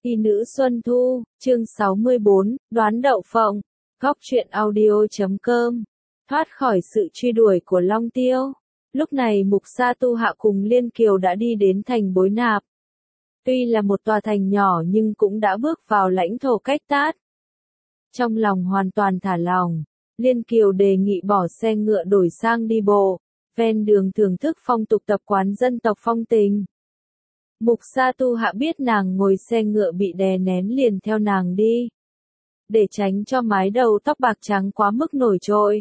Y nữ Xuân Thu, chương 64, đoán đậu phộng, góc truyện audio.com. Thoát khỏi sự truy đuổi của Long Tiêu. Lúc này Mục Sa Tu Hạ cùng Liên Kiều đã đi đến thành Bối Nạp. Tuy là một tòa thành nhỏ nhưng cũng đã bước vào lãnh thổ Cách Tát. Trong lòng hoàn toàn thả lỏng, Liên Kiều đề nghị bỏ xe ngựa đổi sang đi bộ, ven đường thưởng thức phong tục tập quán dân tộc phong tình. Mục Sa Tu Hạ biết nàng ngồi xe ngựa bị đè nén liền theo nàng đi. Để tránh cho mái đầu tóc bạc trắng quá mức nổi trội.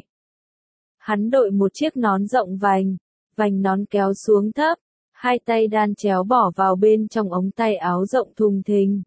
Hắn đội một chiếc nón rộng vành nón kéo xuống thấp, hai tay đan chéo bỏ vào bên trong ống tay áo rộng thùng thình.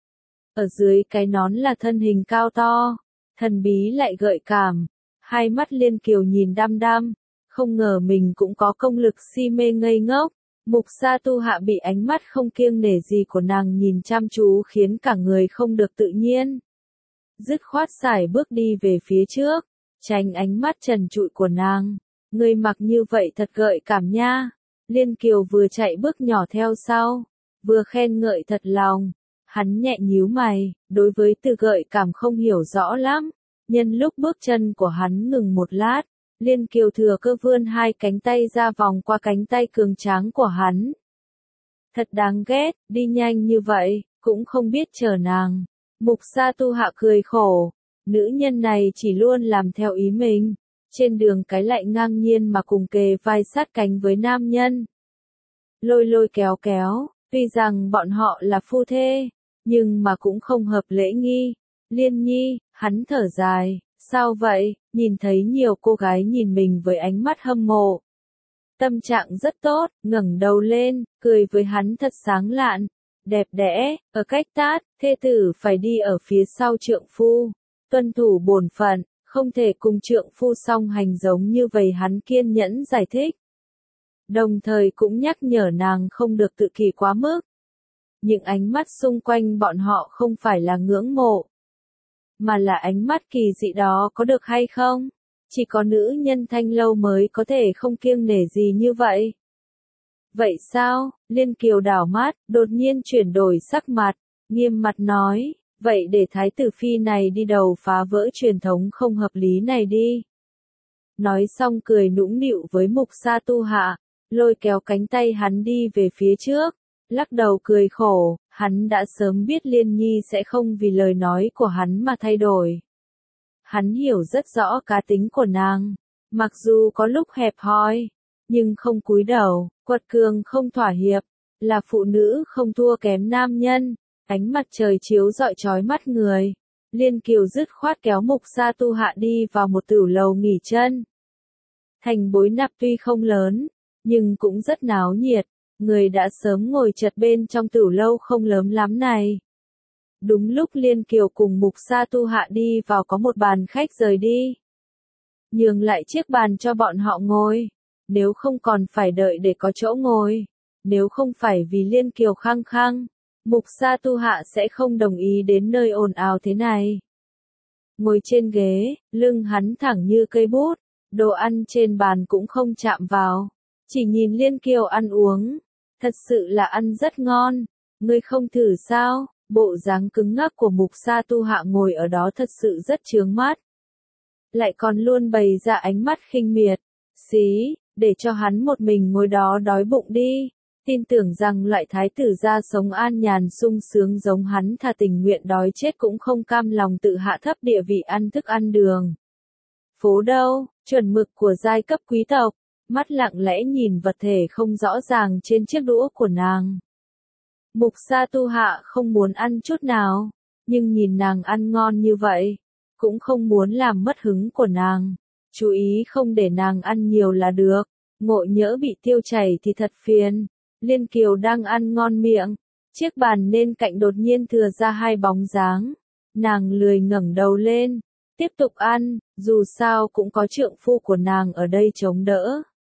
Ở dưới cái nón là thân hình cao to, thần bí lại gợi cảm, hai mắt Liên Kiều nhìn đăm đăm, không ngờ mình cũng có công lực si mê ngây ngốc. Mục Sa Tu Hạ bị ánh mắt không kiêng nể gì của nàng nhìn chăm chú khiến cả người không được tự nhiên. Dứt khoát sải bước đi về phía trước, tránh ánh mắt trần trụi của nàng. Người mặc như vậy thật gợi cảm nha. Liên Kiều vừa chạy bước nhỏ theo sau, vừa khen ngợi thật lòng. Hắn nhẹ nhíu mày, đối với từ gợi cảm không hiểu rõ lắm. Nhân lúc bước chân của hắn ngừng một lát, Liên Kiều thừa cơ vươn hai cánh tay ra vòng qua cánh tay cường tráng của hắn. Thật đáng ghét, đi nhanh như vậy, cũng không biết chờ nàng. Mục Sa Tu Hạ cười khổ, nữ nhân này chỉ luôn làm theo ý mình, trên đường cái lại ngang nhiên mà cùng kề vai sát cánh với nam nhân. Lôi lôi kéo kéo, tuy rằng bọn họ là phu thê, nhưng mà cũng không hợp lễ nghi. Liên Nhi, hắn thở dài. Sao vậy, nhìn thấy nhiều cô gái nhìn mình với ánh mắt hâm mộ. Tâm trạng rất tốt, ngẩng đầu lên, cười với hắn thật sáng lạn. Đẹp đẽ, ở Cách Tát, thê tử phải đi ở phía sau trượng phu. Tuân thủ bổn phận, không thể cùng trượng phu song hành giống như vậy, hắn kiên nhẫn giải thích. Đồng thời cũng nhắc nhở nàng không được tự kỷ quá mức. Những ánh mắt xung quanh bọn họ không phải là ngưỡng mộ, mà là ánh mắt kỳ dị đó, có được hay không? Chỉ có nữ nhân Thanh Lâu mới có thể không kiêng nể gì như vậy. Vậy sao? Liên Kiều đảo mắt, đột nhiên chuyển đổi sắc mặt, nghiêm mặt nói, vậy để Thái tử Phi này đi đầu phá vỡ truyền thống không hợp lý này đi. Nói xong cười nũng nịu với Mục Sa Tu Hạ, lôi kéo cánh tay hắn đi về phía trước. Lắc đầu cười khổ, hắn đã sớm biết Liên Nhi sẽ không vì lời nói của hắn mà thay đổi. Hắn hiểu rất rõ cá tính của nàng, mặc dù có lúc hẹp hòi, nhưng không cúi đầu, quật cường không thỏa hiệp, là phụ nữ không thua kém nam nhân. Ánh mặt trời chiếu rọi chói mắt người, Liên Kiều dứt khoát kéo Mục Sa Tu Hạ đi vào một tửu lầu nghỉ chân. Thành Bối Nạp tuy không lớn, nhưng cũng rất náo nhiệt. Người đã sớm ngồi chật bên trong tửu lâu không lớn lắm này. Đúng lúc Liên Kiều cùng Mục Sa Tu Hạ đi vào có một bàn khách rời đi. Nhường lại chiếc bàn cho bọn họ ngồi. Nếu không còn phải đợi để có chỗ ngồi. Nếu không phải vì Liên Kiều khăng khăng, Mục Sa Tu Hạ sẽ không đồng ý đến nơi ồn ào thế này. Ngồi trên ghế, lưng hắn thẳng như cây bút. Đồ ăn trên bàn cũng không chạm vào. Chỉ nhìn Liên Kiều ăn uống. Thật sự là ăn rất ngon, ngươi không thử sao? Bộ dáng cứng ngắc của Mục Sa Tu Hạ ngồi ở đó thật sự rất chướng mắt. Lại còn luôn bày ra ánh mắt khinh miệt, xí, để cho hắn một mình ngồi đó đói bụng đi. Tin tưởng rằng loại thái tử gia sống an nhàn sung sướng giống hắn thà tình nguyện đói chết cũng không cam lòng tự hạ thấp địa vị ăn thức ăn đường phố đâu, chuẩn mực của giai cấp quý tộc. Mắt lặng lẽ nhìn vật thể không rõ ràng trên chiếc đũa của nàng. Mục Sa Tu Hạ không muốn ăn chút nào, nhưng nhìn nàng ăn ngon như vậy, cũng không muốn làm mất hứng của nàng. Chú ý không để nàng ăn nhiều là được, ngộ nhỡ bị tiêu chảy thì thật phiền. Liên Kiều đang ăn ngon miệng, chiếc bàn bên cạnh đột nhiên thừa ra hai bóng dáng. Nàng lười ngẩng đầu lên, tiếp tục ăn, dù sao cũng có trượng phu của nàng ở đây chống đỡ.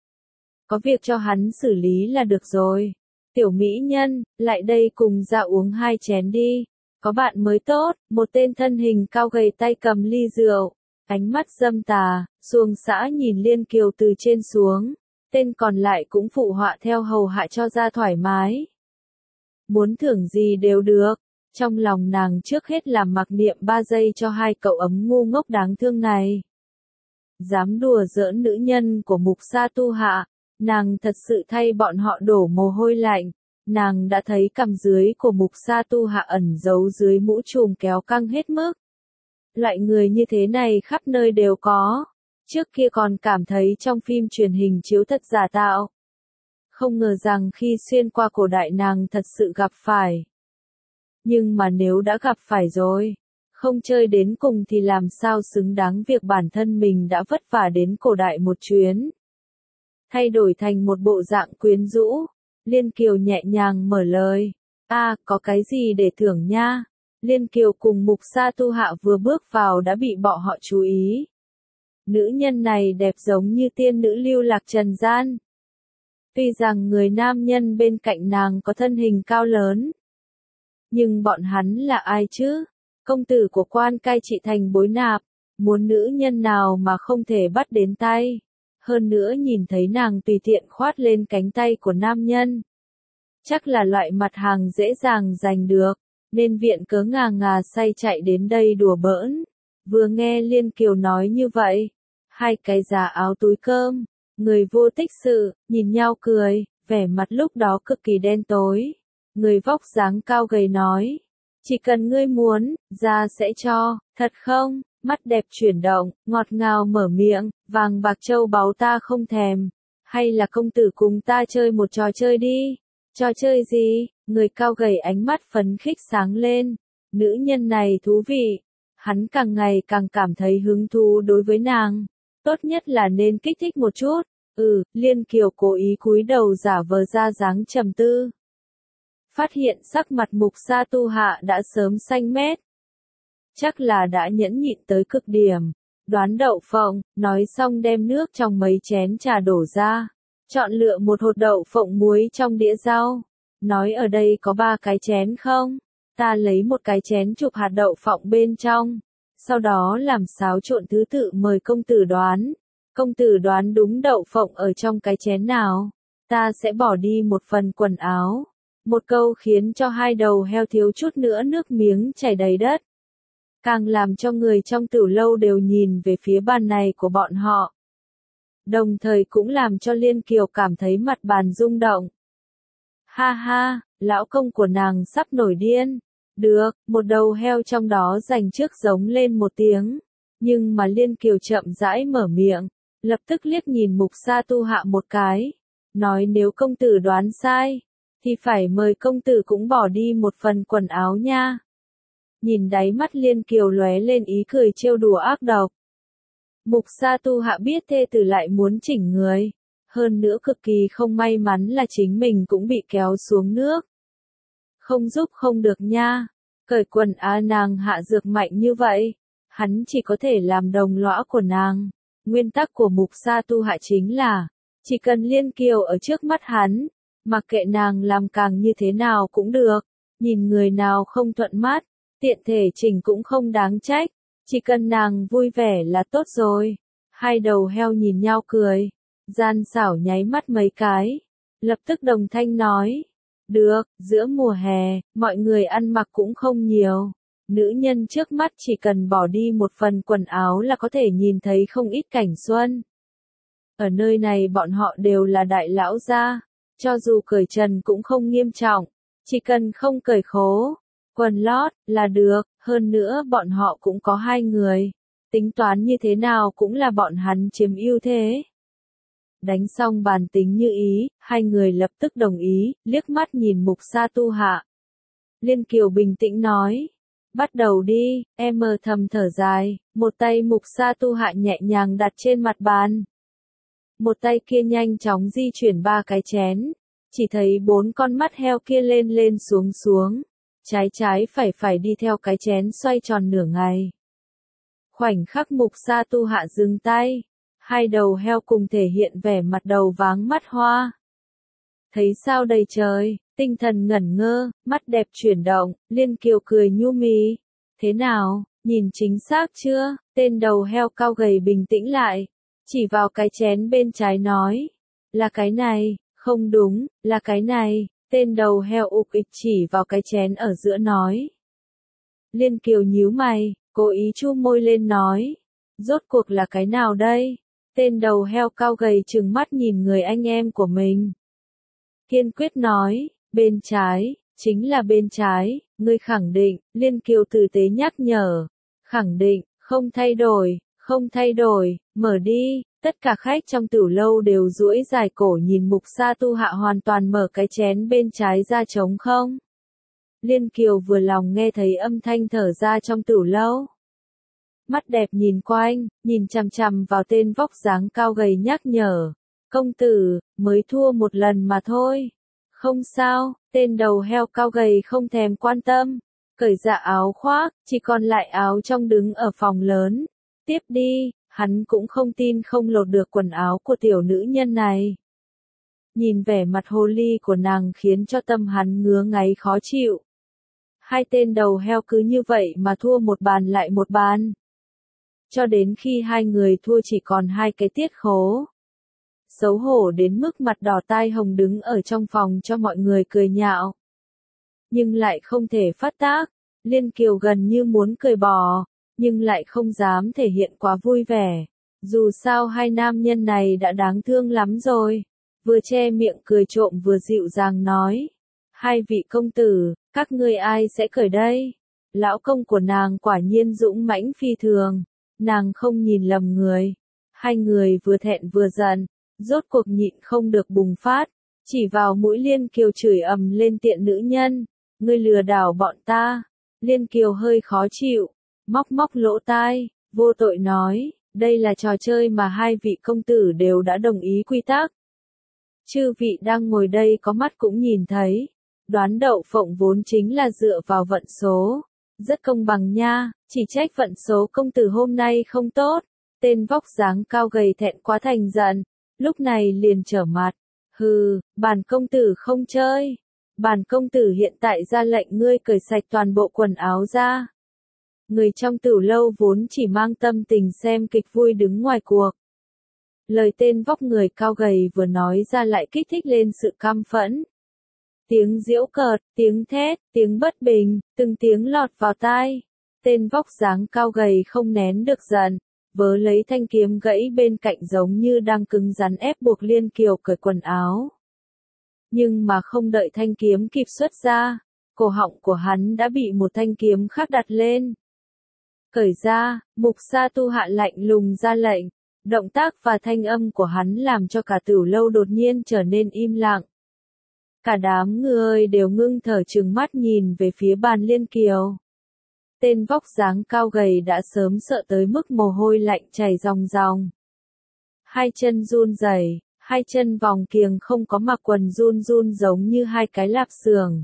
Có việc cho hắn xử lý là được rồi. Tiểu mỹ nhân, lại đây cùng ra uống hai chén đi. Có bạn mới tốt, một tên thân hình cao gầy tay cầm ly rượu. Ánh mắt dâm tà, xuồng xã nhìn Liên Kiều từ trên xuống. Tên còn lại cũng phụ họa theo hầu hạ cho ra thoải mái. Muốn thưởng gì đều được. Trong lòng nàng trước hết là mặc niệm 3 giây cho hai cậu ấm ngu ngốc đáng thương này. Dám đùa giỡn nữ nhân của Mục Sa Tu Hạ, nàng thật sự thay bọn họ đổ mồ hôi lạnh. Nàng đã thấy cằm dưới của Mục Sa Tu Hạ ẩn giấu dưới mũ trùm kéo căng hết mức. Loại người như thế này khắp nơi đều có. Trước kia còn cảm thấy trong phim truyền hình chiếu thật giả tạo. Không ngờ rằng khi xuyên qua cổ đại nàng thật sự gặp phải. Nhưng mà nếu đã gặp phải rồi, không chơi đến cùng thì làm sao xứng đáng việc bản thân mình đã vất vả đến cổ đại một chuyến. Thay đổi thành một bộ dạng quyến rũ, Liên Kiều nhẹ nhàng mở lời. Có cái gì để thưởng nha? Liên Kiều cùng Mục Sa Tu Hạ vừa bước vào đã bị bọn họ chú ý. Nữ nhân này đẹp giống như tiên nữ lưu lạc trần gian. Tuy rằng người nam nhân bên cạnh nàng có thân hình cao lớn. Nhưng bọn hắn là ai chứ? Công tử của quan cai trị thành Bối Nạp. Muốn nữ nhân nào mà không thể bắt đến tay. Hơn nữa nhìn thấy nàng tùy tiện khoát lên cánh tay của nam nhân. Chắc là loại mặt hàng dễ dàng giành được. Nên viện cớ ngà ngà say chạy đến đây đùa bỡn. Vừa nghe Liên Kiều nói như vậy. Hai cái già áo túi cơm. Người vô tích sự, nhìn nhau cười. Vẻ mặt lúc đó cực kỳ đen tối. Người vóc dáng cao gầy nói. Chỉ cần ngươi muốn, ra sẽ cho, thật không? Mắt đẹp chuyển động, ngọt ngào mở miệng, vàng bạc châu báu ta không thèm. Hay là công tử cùng ta chơi một trò chơi đi. Trò chơi gì? Người cao gầy ánh mắt phấn khích sáng lên. Nữ nhân này thú vị. Hắn càng ngày càng cảm thấy hứng thú đối với nàng. Tốt nhất là nên kích thích một chút. Liên Kiều cố ý cúi đầu giả vờ ra dáng trầm tư. Phát hiện sắc mặt Mục Sa Tu Hạ đã sớm xanh mét. Chắc là đã nhẫn nhịn tới cực điểm. Đoán đậu phộng, nói xong đem nước trong mấy chén trà đổ ra. Chọn lựa một hột đậu phộng muối trong đĩa rau. Nói ở đây có 3 cái chén không? Ta lấy một cái chén chụp hạt đậu phộng bên trong. Sau đó làm xáo trộn thứ tự mời công tử đoán. Công tử đoán đúng đậu phộng ở trong cái chén nào. Ta sẽ bỏ đi một phần quần áo. Một câu khiến cho hai đầu heo thiếu chút nữa nước miếng chảy đầy đất. Càng làm cho người trong tiểu lâu đều nhìn về phía bàn này của bọn họ. Đồng thời cũng làm cho Liên Kiều cảm thấy mặt bàn rung động. Ha ha, lão công của nàng sắp nổi điên. Được, một đầu heo trong đó dành trước giống lên một tiếng. Nhưng mà Liên Kiều chậm rãi mở miệng, lập tức liếc nhìn Mục Sa Tu Hạ một cái. Nói nếu công tử đoán sai, thì phải mời công tử cũng bỏ đi một phần quần áo nha. Nhìn đáy mắt Liên Kiều lóe lên ý cười trêu đùa ác độc. Mục Sa Tu Hạ biết thê tử lại muốn chỉnh người. Hơn nữa cực kỳ không may mắn là chính mình cũng bị kéo xuống nước. Không giúp không được nha. Cởi quần áo nàng hạ dược mạnh như vậy. Hắn chỉ có thể làm đồng lõa của nàng. Nguyên tắc của Mục Sa Tu Hạ chính là, chỉ cần Liên Kiều ở trước mắt hắn, mặc kệ nàng làm càng như thế nào cũng được. Nhìn người nào không thuận mắt, tiện thể chỉnh cũng không đáng trách. Chỉ cần nàng vui vẻ là tốt rồi. Hai đầu heo nhìn nhau cười. Gian xảo nháy mắt mấy cái. Lập tức đồng thanh nói. Được, giữa mùa hè, mọi người ăn mặc cũng không nhiều. Nữ nhân trước mắt chỉ cần bỏ đi một phần quần áo là có thể nhìn thấy không ít cảnh xuân. Ở nơi này bọn họ đều là đại lão gia. Cho dù cởi trần cũng không nghiêm trọng. Chỉ cần không cởi khố, quần lót, là được. Hơn nữa bọn họ cũng có 2 người. Tính toán như thế nào cũng là bọn hắn chiếm ưu thế. Đánh xong bàn tính như ý, 2 người lập tức đồng ý, liếc mắt nhìn Mục Sa Tu Hạ. Liên Kiều bình tĩnh nói. Bắt đầu đi, em thầm thở dài, một tay Mục Sa Tu Hạ nhẹ nhàng đặt trên mặt bàn. Một tay kia nhanh chóng di chuyển 3 cái chén. Chỉ thấy 4 con mắt heo kia lên lên xuống xuống. Trái phải đi theo cái chén xoay tròn nửa ngày. Khoảnh khắc Mục Sa Tu Hạ dừng tay. 2 đầu heo cùng thể hiện vẻ mặt đầu váng mắt hoa. Thấy sao đầy trời, tinh thần ngẩn ngơ, mắt đẹp chuyển động, Liên Kiều cười nhu mì. Thế nào, nhìn chính xác chưa? Tên đầu heo cao gầy bình tĩnh lại. Chỉ vào cái chén bên trái nói. Là cái này, không đúng, là cái này. Tên đầu heo ục ịch chỉ vào cái chén ở giữa nói. Liên Kiều nhíu mày, cố ý chu môi lên nói. Rốt cuộc là cái nào đây? Tên đầu heo cao gầy trừng mắt nhìn người anh em của mình. Kiên quyết nói, bên trái, chính là bên trái, ngươi khẳng định, Liên Kiều tử tế nhắc nhở. Khẳng định, không thay đổi, không thay đổi, mở đi. Tất cả khách trong tửu lâu đều duỗi dài cổ nhìn Mục Sa Tu Hạ hoàn toàn mở cái chén bên trái ra trống không. Liên Kiều vừa lòng nghe thấy âm thanh thở ra trong tửu lâu. Mắt đẹp nhìn quanh, nhìn chằm chằm vào tên vóc dáng cao gầy nhắc nhở. Công tử, mới thua một lần mà thôi. Không sao, tên đầu heo cao gầy không thèm quan tâm. Cởi dạ áo khoác, chỉ còn lại áo trong đứng ở phòng lớn. Tiếp đi, hắn cũng không tin không lột được quần áo của tiểu nữ nhân này. Nhìn vẻ mặt hồ ly của nàng khiến cho tâm hắn ngứa ngáy khó chịu. Hai tên đầu heo cứ như vậy mà thua một bàn lại một bàn. Cho đến khi hai người thua chỉ còn hai cái tiết khố. Xấu hổ đến mức mặt đỏ tai hồng đứng ở trong phòng cho mọi người cười nhạo. Nhưng lại không thể phát tác, Liên Kiều gần như muốn cười bò, nhưng lại không dám thể hiện quá vui vẻ. Dù sao hai nam nhân này đã đáng thương lắm rồi. Vừa che miệng cười trộm vừa dịu dàng nói. Hai vị công tử, các ngươi ai sẽ cởi đây? Lão công của nàng quả nhiên dũng mãnh phi thường. Nàng không nhìn lầm người. Hai người vừa thẹn vừa giận, rốt cuộc nhịn không được bùng phát, chỉ vào mũi Liên Kiều chửi ầm lên tiện nữ nhân. Ngươi lừa đảo bọn ta. Liên Kiều hơi khó chịu, móc móc lỗ tai, vô tội nói, đây là trò chơi mà hai vị công tử đều đã đồng ý quy tắc. Chư vị đang ngồi đây có mắt cũng nhìn thấy, đoán đậu phộng vốn chính là dựa vào vận số. Rất công bằng nha, chỉ trách vận số công tử hôm nay không tốt. Tên vóc dáng cao gầy thẹn quá thành giận, lúc này liền trở mặt. Hừ, bản công tử không chơi. Bản công tử hiện tại ra lệnh ngươi cởi sạch toàn bộ quần áo ra. Người trong tửu lâu vốn chỉ mang tâm tình xem kịch vui đứng ngoài cuộc. Lời tên vóc người cao gầy vừa nói ra lại kích thích lên sự căm phẫn. Tiếng giễu cợt, tiếng thét, tiếng bất bình, từng tiếng lọt vào tai. Tên vóc dáng cao gầy không nén được giận, vớ lấy thanh kiếm gãy bên cạnh giống như đang cứng rắn ép buộc Liên Kiều cởi quần áo. Nhưng mà không đợi thanh kiếm kịp xuất ra, cổ họng của hắn đã bị một thanh kiếm khác đặt lên. Cởi ra, Mục Sa Tu Hạ lạnh lùng ra lệnh, động tác và thanh âm của hắn làm cho cả tửu lâu đột nhiên trở nên im lặng. Cả đám người đều ngưng thở trừng mắt nhìn về phía bàn Liên Kiều. Tên vóc dáng cao gầy đã sớm sợ tới mức mồ hôi lạnh chảy ròng ròng. Hai chân run rẩy, hai chân vòng kiềng không có mặc quần run run giống như hai cái lạp xưởng.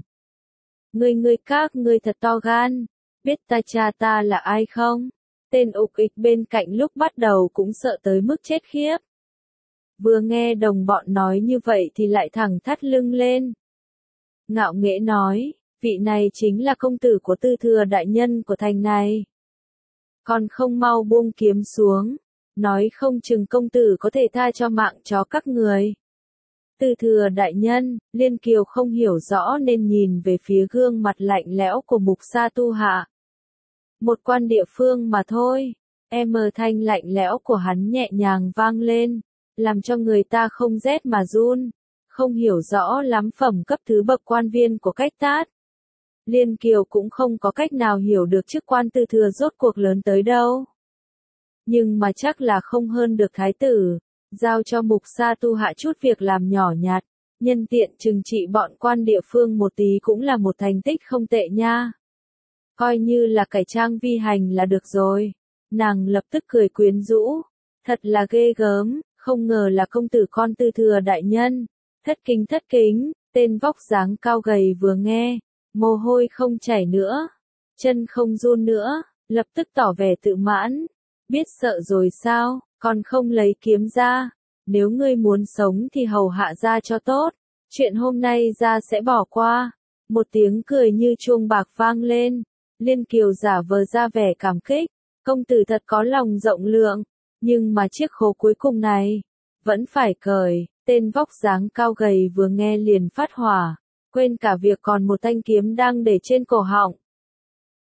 Các ngươi thật to gan, biết ta cha ta là ai không? Tên ục ịch bên cạnh lúc bắt đầu cũng sợ tới mức chết khiếp. Vừa nghe đồng bọn nói như vậy thì lại thẳng thắt lưng lên. Ngạo nghễ nói, vị này chính là công tử của tư thừa đại nhân của thành này. Còn không mau buông kiếm xuống, nói không chừng công tử có thể tha cho mạng chó các người. Tư thừa đại nhân, Liên Kiều không hiểu rõ nên nhìn về phía gương mặt lạnh lẽo của Mục Sa Tu Hạ. Một quan địa phương mà thôi, thanh lạnh lẽo của hắn nhẹ nhàng vang lên, làm cho người ta không rét mà run, không hiểu rõ lắm phẩm cấp thứ bậc quan viên của cách tát. Liên Kiều cũng không có cách nào hiểu được chức quan tư thừa rốt cuộc lớn tới đâu. Nhưng mà chắc là không hơn được thái tử, giao cho Mục Sa Tu Hạ chút việc làm nhỏ nhặt, nhân tiện trừng trị bọn quan địa phương một tí cũng là một thành tích không tệ nha. Coi như là cải trang vi hành là được rồi. Nàng lập tức cười quyến rũ. Thật là ghê gớm, không ngờ là công tử con tư thừa đại nhân. Thất kính, tên vóc dáng cao gầy vừa nghe, mồ hôi không chảy nữa, chân không run nữa, lập tức tỏ vẻ tự mãn. Biết sợ rồi sao, còn không lấy kiếm ra. Nếu ngươi muốn sống thì hầu hạ ra cho tốt. Chuyện hôm nay ra sẽ bỏ qua. Một tiếng cười như chuông bạc vang lên. Liên Kiều giả vờ ra vẻ cảm kích, công tử thật có lòng rộng lượng, nhưng mà chiếc khố cuối cùng này, vẫn phải cởi. Tên vóc dáng cao gầy vừa nghe liền phát hỏa, quên cả việc còn một thanh kiếm đang để trên cổ họng.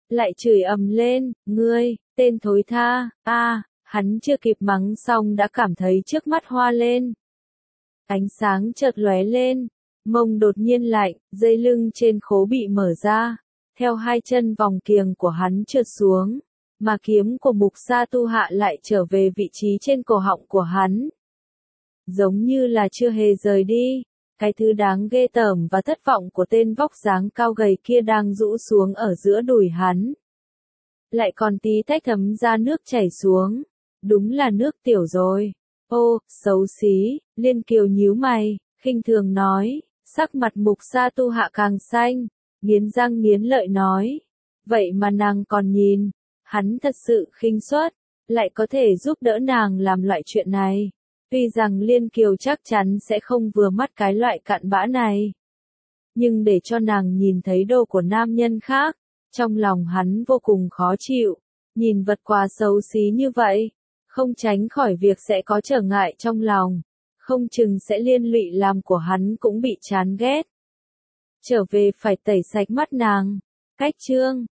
lại chửi ầm lên, ngươi, tên thối tha, hắn chưa kịp mắng xong đã cảm thấy trước mắt hoa lên. Ánh sáng chợt lóe lên, mông đột nhiên lạnh, dây lưng trên khố bị mở ra, theo hai chân vòng kiềng của hắn trượt xuống, mà kiếm của Mục Sa Tu Hạ lại trở về vị trí trên cổ họng của hắn. Giống như là chưa hề rời đi, cái thứ đáng ghê tởm và thất vọng của tên vóc dáng cao gầy kia đang rũ xuống ở giữa đùi hắn. Lại còn tí tách thấm ra nước chảy xuống, đúng là nước tiểu rồi. Ô, xấu xí, Liên Kiều nhíu mày, khinh thường nói, sắc mặt Mục Sa Tu Hạ càng xanh, nghiến răng nghiến lợi nói, vậy mà nàng còn nhìn, hắn thật sự khinh suất, lại có thể giúp đỡ nàng làm loại chuyện này. Tuy rằng Liên Kiều chắc chắn sẽ không vừa mắt cái loại cặn bã này, nhưng để cho nàng nhìn thấy đồ của nam nhân khác, trong lòng hắn vô cùng khó chịu, nhìn vật quà xấu xí như vậy, không tránh khỏi việc sẽ có trở ngại trong lòng, không chừng sẽ liên lụy làm của hắn cũng bị chán ghét. Trở về phải tẩy sạch mắt nàng. Cách chương